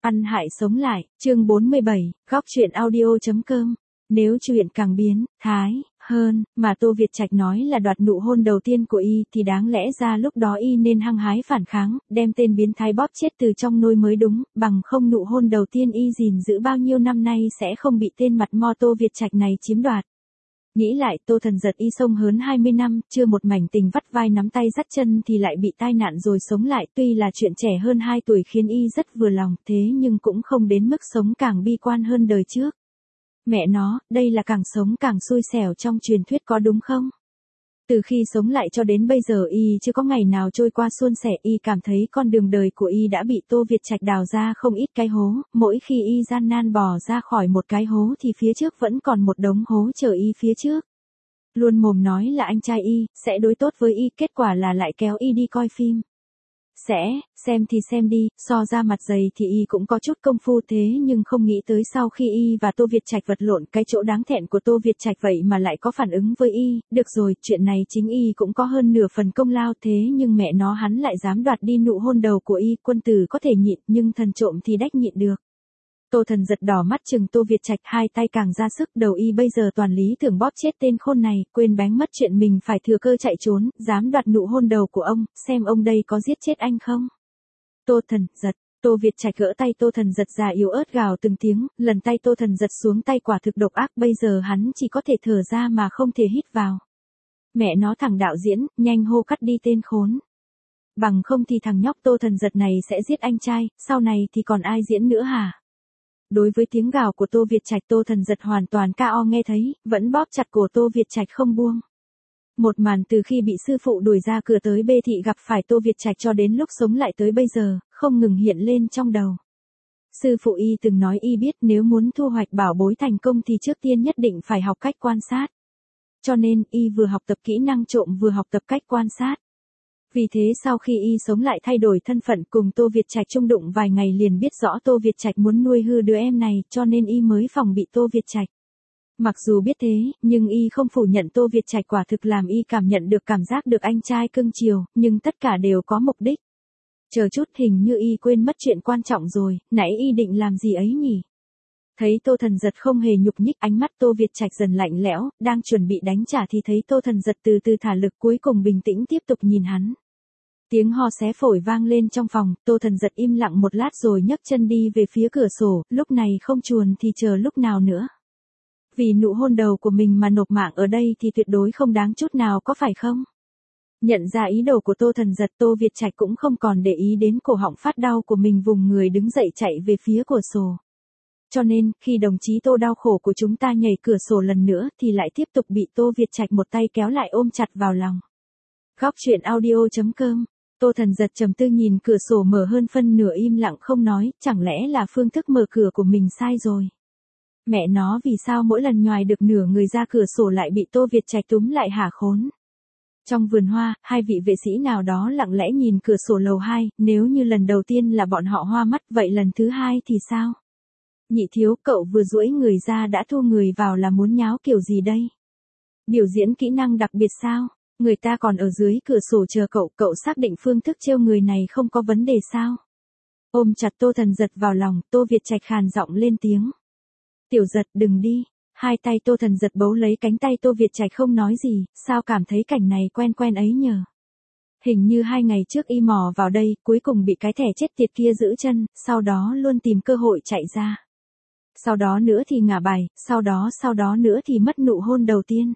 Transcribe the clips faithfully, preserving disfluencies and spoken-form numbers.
Ăn hại sống lại, chương bốn mươi bảy, góc truyện audio.com. Nếu chuyện càng biến, thái, hơn, mà Tô Việt Trạch nói là đoạt nụ hôn đầu tiên của y thì đáng lẽ ra lúc đó y nên hăng hái phản kháng, đem tên biến thái bóp chết từ trong nôi mới đúng, bằng không nụ hôn đầu tiên y gìn giữ bao nhiêu năm nay sẽ không bị tên mặt mo Tô Việt Trạch này chiếm đoạt. Nghĩ lại, Tô Thần Giật y sông hớn hai mươi năm, chưa một mảnh tình vắt vai nắm tay dắt chân thì lại bị tai nạn rồi sống lại, tuy là chuyện trẻ hơn hai tuổi khiến y rất vừa lòng, thế nhưng cũng không đến mức sống càng bi quan hơn đời trước. Mẹ nó, đây là càng sống càng xui xẻo trong truyền thuyết có đúng không? Từ khi sống lại cho đến bây giờ y chưa có ngày nào trôi qua suôn sẻ, y cảm thấy con đường đời của y đã bị Tô Việt Trạch đào ra không ít cái hố, mỗi khi y gian nan bò ra khỏi một cái hố thì phía trước vẫn còn một đống hố chờ y phía trước. Luôn mồm nói là anh trai y, sẽ đối tốt với y, kết quả là lại kéo y đi coi phim. Sẽ, xem thì xem đi, so ra mặt dày thì y cũng có chút công phu thế nhưng không nghĩ tới sau khi y và Tô Việt Trạch vật lộn cái chỗ đáng thẹn của Tô Việt Trạch vậy mà lại có phản ứng với y, được rồi, chuyện này chính y cũng có hơn nửa phần công lao thế nhưng mẹ nó hắn lại dám đoạt đi nụ hôn đầu của y, quân tử có thể nhịn nhưng thần trộm thì đách nhịn được. Tô Thần Giật đỏ mắt chừng Tô Việt Trạch, hai tay càng ra sức, đầu y bây giờ toàn lý tưởng bóp chết tên khôn này, quên bén mất chuyện mình phải thừa cơ chạy trốn, dám đoạt nụ hôn đầu của ông, xem ông đây có giết chết anh không. Tô Thần Giật, Tô Việt Trạch gỡ tay Tô Thần Giật ra yếu ớt gào từng tiếng, lần tay Tô Thần Giật xuống tay quả thực độc ác, bây giờ hắn chỉ có thể thở ra mà không thể hít vào. Mẹ nó thằng đạo diễn, nhanh hô cắt đi tên khốn. Bằng không thì thằng nhóc Tô Thần Giật này sẽ giết anh trai, sau này thì còn ai diễn nữa hả? Đối với tiếng gào của Tô Việt Trạch, Tô Thần Giật hoàn toàn ca o nghe thấy, vẫn bóp chặt cổ Tô Việt Trạch không buông. Một màn từ khi bị sư phụ đuổi ra cửa tới bê thị gặp phải Tô Việt Trạch cho đến lúc sống lại tới bây giờ, không ngừng hiện lên trong đầu. Sư phụ y từng nói y biết nếu muốn thu hoạch bảo bối thành công thì trước tiên nhất định phải học cách quan sát. Cho nên y vừa học tập kỹ năng trộm vừa học tập cách quan sát. Vì thế sau khi y sống lại thay đổi thân phận cùng Tô Việt Trạch chung đụng vài ngày liền biết rõ Tô Việt Trạch muốn nuôi hư đứa em này cho nên y mới phòng bị Tô Việt Trạch. Mặc dù biết thế, nhưng y không phủ nhận Tô Việt Trạch quả thực làm y cảm nhận được cảm giác được anh trai cưng chiều, nhưng tất cả đều có mục đích. Chờ chút, hình như y quên mất chuyện quan trọng rồi, nãy y định làm gì ấy nhỉ? Thấy Tô Thần Giật không hề nhúc nhích, ánh mắt Tô Việt Trạch dần lạnh lẽo, đang chuẩn bị đánh trả thì thấy Tô Thần Giật từ từ thả lực, cuối cùng bình tĩnh tiếp tục nhìn hắn. Tiếng ho xé phổi vang lên trong phòng, Tô Thần Giật im lặng một lát rồi nhấc chân đi về phía cửa sổ, lúc này không chuồn thì chờ lúc nào nữa. Vì nụ hôn đầu của mình mà nộp mạng ở đây thì tuyệt đối không đáng chút nào có phải không? Nhận ra ý đồ của Tô Thần Giật, Tô Việt Trạch cũng không còn để ý đến cổ họng phát đau của mình, vùng người đứng dậy chạy về phía cửa sổ. Cho nên, khi đồng chí Tô đau khổ của chúng ta nhảy cửa sổ lần nữa thì lại tiếp tục bị Tô Việt Trạch một tay kéo lại ôm chặt vào lòng. Góc truyện audio.com. Tô Thần Giật trầm tư nhìn cửa sổ mở hơn phân nửa im lặng không nói, chẳng lẽ là phương thức mở cửa của mình sai rồi? Mẹ nó, vì sao mỗi lần nhoài được nửa người ra cửa sổ lại bị Tô Việt Trạch túm lại hả khốn? Trong vườn hoa, hai vị vệ sĩ nào đó lặng lẽ nhìn cửa sổ lầu hai, nếu như lần đầu tiên là bọn họ hoa mắt, vậy lần thứ hai thì sao? Nhị thiếu, cậu vừa duỗi người ra đã thu người vào là muốn nháo kiểu gì đây? Biểu diễn kỹ năng đặc biệt sao? Người ta còn ở dưới cửa sổ chờ cậu, cậu xác định phương thức trêu người này không có vấn đề sao? Ôm chặt Tô Thần Giật vào lòng, Tô Việt Trạch khàn giọng lên tiếng. Tiểu Giật, đừng đi. Hai tay Tô Thần Giật bấu lấy cánh tay Tô Việt Trạch không nói gì, sao cảm thấy cảnh này quen quen ấy nhờ? Hình như hai ngày trước y mò vào đây, cuối cùng bị cái thẻ chết tiệt kia giữ chân, sau đó luôn tìm cơ hội chạy ra. Sau đó nữa thì ngả bài, sau đó sau đó nữa thì mất nụ hôn đầu tiên.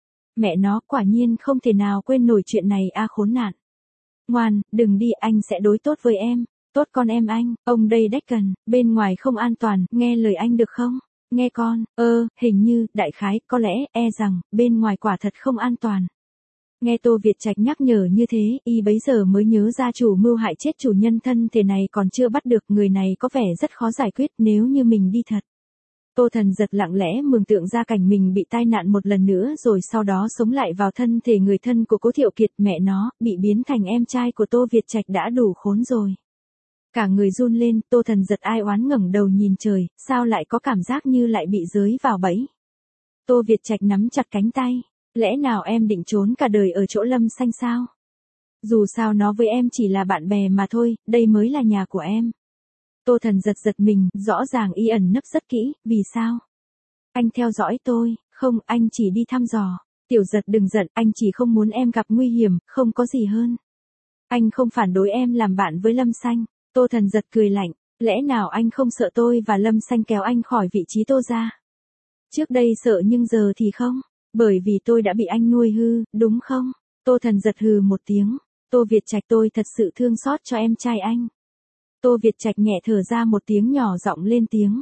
Mẹ nó, quả nhiên không thể nào quên nổi chuyện này a, khốn nạn. Ngoan, đừng đi, anh sẽ đối tốt với em. Tốt con em anh, ông đây đách cần, bên ngoài không an toàn, nghe lời anh được không? Nghe con, ơ, hình như, đại khái, có lẽ, e rằng, bên ngoài quả thật không an toàn. Nghe Tô Việt Trạch nhắc nhở như thế, y bấy giờ mới nhớ ra chủ mưu hại chết chủ nhân thân thể này còn chưa bắt được, người này có vẻ rất khó giải quyết nếu như mình đi thật. Tô Thần Giật lặng lẽ mường tượng ra cảnh mình bị tai nạn một lần nữa rồi sau đó sống lại vào thân thể người thân của Cố Thiệu Kiệt, mẹ nó, bị biến thành em trai của Tô Việt Trạch đã đủ khốn rồi. Cả người run lên, Tô Thần Giật ai oán ngẩng đầu nhìn trời, sao lại có cảm giác như lại bị giới vào bẫy. Tô Việt Trạch nắm chặt cánh tay, lẽ nào em định trốn cả đời ở chỗ Lâm Xanh sao? Dù sao nó với em chỉ là bạn bè mà thôi, đây mới là nhà của em. Tô Thần giật giật mình, rõ ràng y ẩn nấp rất kỹ, vì sao? Anh theo dõi tôi, không, anh chỉ đi thăm dò. Tiểu Giật đừng giận, anh chỉ không muốn em gặp nguy hiểm, không có gì hơn. Anh không phản đối em làm bạn với Lâm Xanh. Tô Thần giật cười lạnh, lẽ nào anh không sợ tôi và Lâm Xanh kéo anh khỏi vị trí Tô gia? Trước đây sợ nhưng giờ thì không, bởi vì tôi đã bị anh nuôi hư, đúng không? Tô Thần giật hừ một tiếng, Tô Việt Trạch tôi thật sự thương xót cho em trai anh. Tô Việt Trạch nhẹ thở ra một tiếng nhỏ giọng lên tiếng.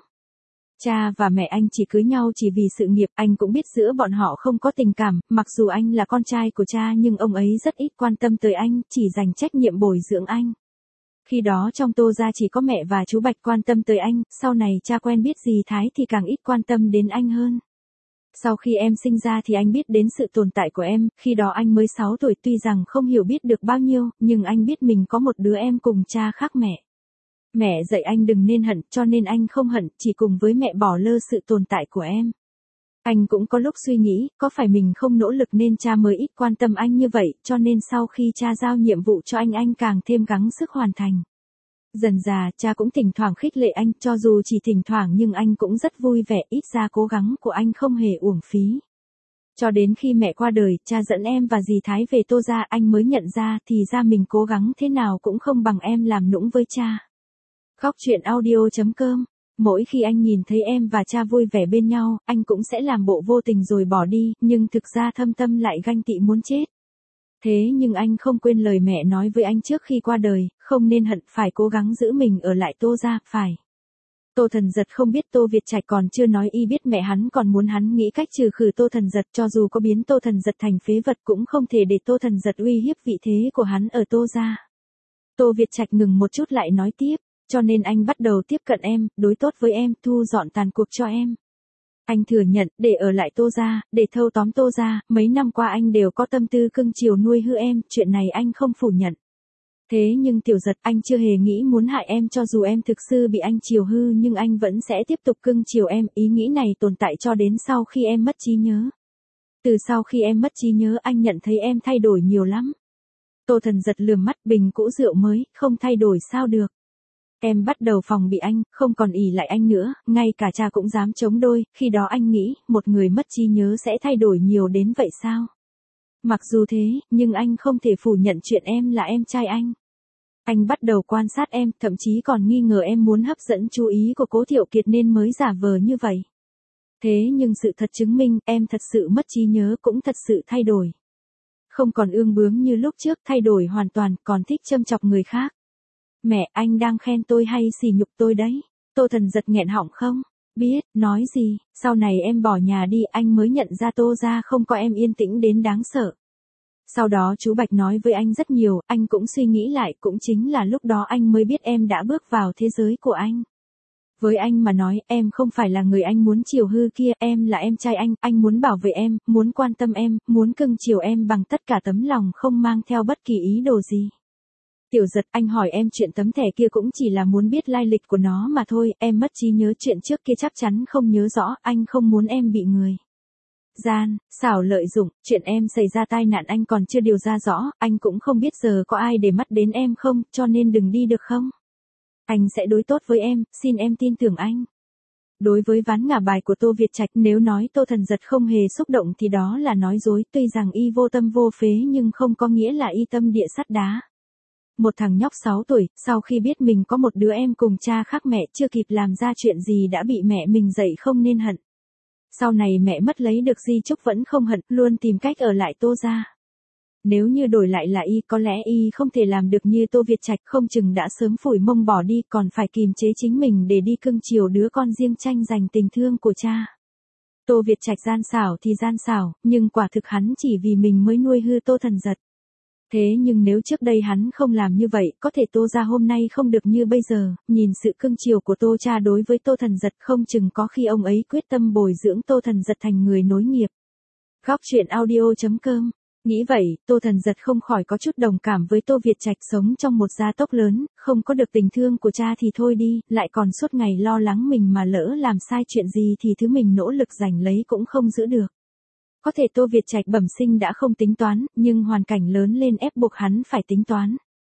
Cha và mẹ anh chỉ cưới nhau chỉ vì sự nghiệp, anh cũng biết giữa bọn họ không có tình cảm, mặc dù anh là con trai của cha nhưng ông ấy rất ít quan tâm tới anh, chỉ dành trách nhiệm bồi dưỡng anh. Khi đó trong Tô gia chỉ có mẹ và chú Bạch quan tâm tới anh, sau này cha quen biết dì Thái thì càng ít quan tâm đến anh hơn. Sau khi em sinh ra thì anh biết đến sự tồn tại của em, khi đó anh mới sáu tuổi tuy rằng không hiểu biết được bao nhiêu, nhưng anh biết mình có một đứa em cùng cha khác mẹ. Mẹ dạy anh đừng nên hận, cho nên anh không hận, chỉ cùng với mẹ bỏ lơ sự tồn tại của em. Anh cũng có lúc suy nghĩ, có phải mình không nỗ lực nên cha mới ít quan tâm anh như vậy, cho nên sau khi cha giao nhiệm vụ cho anh anh càng thêm gắng sức hoàn thành. Dần dà, cha cũng thỉnh thoảng khích lệ anh, cho dù chỉ thỉnh thoảng nhưng anh cũng rất vui vẻ, ít ra cố gắng của anh không hề uổng phí. Cho đến khi mẹ qua đời, cha dẫn em và dì Thái về Tô gia, anh mới nhận ra thì ra mình cố gắng thế nào cũng không bằng em làm nũng với cha. Góc truyện audio chấm com. Mỗi khi anh nhìn thấy em và cha vui vẻ bên nhau, anh cũng sẽ làm bộ vô tình rồi bỏ đi, nhưng thực ra thâm tâm lại ganh tị muốn chết. Thế nhưng anh không quên lời mẹ nói với anh trước khi qua đời, không nên hận, phải cố gắng giữ mình ở lại Tô gia, phải. Tô Thần giật không biết Tô Việt Trạch còn chưa nói y biết mẹ hắn còn muốn hắn nghĩ cách trừ khử Tô Thần giật, cho dù có biến Tô Thần giật thành phế vật cũng không thể để Tô Thần giật uy hiếp vị thế của hắn ở Tô gia. Tô Việt Trạch ngừng một chút lại nói tiếp. Cho nên anh bắt đầu tiếp cận em, đối tốt với em, thu dọn tàn cuộc cho em. Anh thừa nhận, để ở lại Tô gia, để thâu tóm Tô gia, mấy năm qua anh đều có tâm tư cưng chiều nuôi hư em, chuyện này anh không phủ nhận. Thế nhưng Tiểu Giật, anh chưa hề nghĩ muốn hại em, cho dù em thực sự bị anh chiều hư nhưng anh vẫn sẽ tiếp tục cưng chiều em, ý nghĩ này tồn tại cho đến sau khi em mất trí nhớ. Từ sau khi em mất trí nhớ anh nhận thấy em thay đổi nhiều lắm. Tô Thần giật lườm mắt, bình cũ rượu mới, không thay đổi sao được. Em bắt đầu phòng bị anh, không còn ỷ lại anh nữa, ngay cả cha cũng dám chống đôi, khi đó anh nghĩ, một người mất trí nhớ sẽ thay đổi nhiều đến vậy sao? Mặc dù thế, nhưng anh không thể phủ nhận chuyện em là em trai anh. Anh bắt đầu quan sát em, thậm chí còn nghi ngờ em muốn hấp dẫn chú ý của Cố Thiệu Kiệt nên mới giả vờ như vậy. Thế nhưng sự thật chứng minh, em thật sự mất trí nhớ cũng thật sự thay đổi. Không còn ương bướng như lúc trước, thay đổi hoàn toàn, còn thích châm chọc người khác. Mẹ, anh đang khen tôi hay sỉ nhục tôi đấy? Tô Thần giật nghẹn họng không? Biết, nói gì, sau này em bỏ nhà đi anh mới nhận ra Tô gia không có em yên tĩnh đến đáng sợ. Sau đó chú Bạch nói với anh rất nhiều, anh cũng suy nghĩ lại, cũng chính là lúc đó anh mới biết em đã bước vào thế giới của anh. Với anh mà nói, em không phải là người anh muốn chiều hư kia, em là em trai anh, anh muốn bảo vệ em, muốn quan tâm em, muốn cưng chiều em bằng tất cả tấm lòng không mang theo bất kỳ ý đồ gì. Tiểu Giật, anh hỏi em chuyện tấm thẻ kia cũng chỉ là muốn biết lai lịch của nó mà thôi, em mất trí nhớ chuyện trước kia chắc chắn không nhớ rõ, anh không muốn em bị người gian, xảo lợi dụng, chuyện em xảy ra tai nạn anh còn chưa điều ra rõ, anh cũng không biết giờ có ai để mắt đến em không, cho nên đừng đi được không? Anh sẽ đối tốt với em, xin em tin tưởng anh. Đối với ván ngả bài của Tô Việt Trạch, nếu nói Tô Thần giật không hề xúc động thì đó là nói dối, tuy rằng y vô tâm vô phế nhưng không có nghĩa là y tâm địa sắt đá. Một thằng nhóc sáu tuổi, sau khi biết mình có một đứa em cùng cha khác mẹ chưa kịp làm ra chuyện gì đã bị mẹ mình dạy không nên hận. Sau này mẹ mất lấy được di chúc vẫn không hận, luôn tìm cách ở lại Tô gia. Nếu như đổi lại là y, có lẽ y không thể làm được như Tô Việt Trạch, không chừng đã sớm phủi mông bỏ đi, còn phải kìm chế chính mình để đi cưng chiều đứa con riêng tranh giành tình thương của cha. Tô Việt Trạch gian xảo thì gian xảo, nhưng quả thực hắn chỉ vì mình mới nuôi hư Tô Thần giật. Thế nhưng nếu trước đây hắn không làm như vậy, có thể Tô gia hôm nay không được như bây giờ, nhìn sự cưng chiều của Tô cha đối với Tô Thần giật, không chừng có khi ông ấy quyết tâm bồi dưỡng Tô Thần giật thành người nối nghiệp. Góc truyện audio chấm com. Nghĩ vậy, Tô Thần giật không khỏi có chút đồng cảm với Tô Việt Trạch, sống trong một gia tộc lớn, không có được tình thương của cha thì thôi đi, lại còn suốt ngày lo lắng mình mà lỡ làm sai chuyện gì thì thứ mình nỗ lực giành lấy cũng không giữ được. Có thể Tô Việt Trạch bẩm sinh đã không tính toán, nhưng hoàn cảnh lớn lên ép buộc hắn phải tính toán.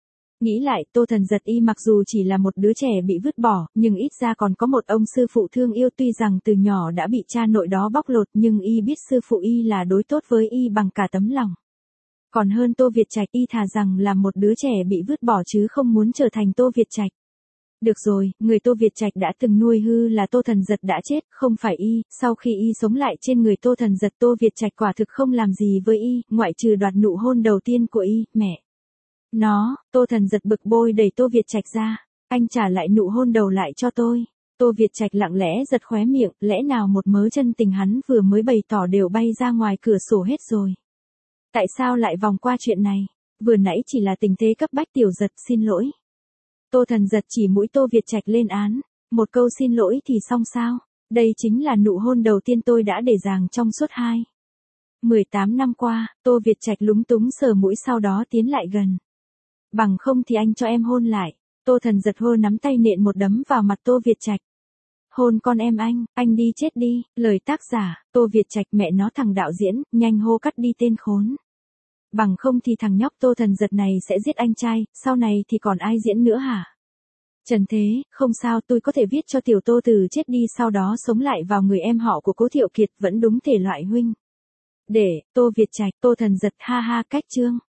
Nghĩ lại, Tô Thần Giật y mặc dù chỉ là một đứa trẻ bị vứt bỏ, nhưng ít ra còn có một ông sư phụ thương yêu, tuy rằng từ nhỏ đã bị cha nội đó bóc lột, nhưng y biết sư phụ y là đối tốt với y bằng cả tấm lòng. Còn hơn Tô Việt Trạch, y thà rằng là một đứa trẻ bị vứt bỏ chứ không muốn trở thành Tô Việt Trạch. Được rồi, người Tô Việt Trạch đã từng nuôi hư là Tô Thần Giật đã chết, không phải y, sau khi y sống lại trên người Tô Thần Giật, Tô Việt Trạch quả thực không làm gì với y, ngoại trừ đoạt nụ hôn đầu tiên của y, mẹ. Nó, Tô Thần Giật bực bôi đẩy Tô Việt Trạch ra, anh trả lại nụ hôn đầu lại cho tôi. Tô Việt Trạch lặng lẽ giật khóe miệng, lẽ nào một mớ chân tình hắn vừa mới bày tỏ đều bay ra ngoài cửa sổ hết rồi. Tại sao lại vòng qua chuyện này? Vừa nãy chỉ là tình thế cấp bách, Tiểu Giật xin lỗi. Tô Thần Giật chỉ mũi Tô Việt Trạch lên án, một câu xin lỗi thì xong sao? Đây chính là nụ hôn đầu tiên tôi đã để dàng trong suốt hai mười tám năm qua. Tô Việt Trạch lúng túng sờ mũi, sau đó tiến lại gần. Bằng không thì anh cho em hôn lại. Tô Thần Giật hô nắm tay nện một đấm vào mặt Tô Việt Trạch. Hôn con em anh, anh đi chết đi. Lời tác giả, Tô Việt Trạch, mẹ nó thằng đạo diễn, nhanh hô cắt đi tên khốn. Bằng không thì thằng nhóc Tô Thần Giật này sẽ giết anh trai, sau này thì còn ai diễn nữa hả? Trần Thế, không sao, tôi có thể viết cho tiểu Tô từ chết đi sau đó sống lại vào người em họ của Cố Thiệu Kiệt, vẫn đúng thể loại huynh. Để, Tô Việt Trạch, Tô Thần Giật, ha ha, cách chương.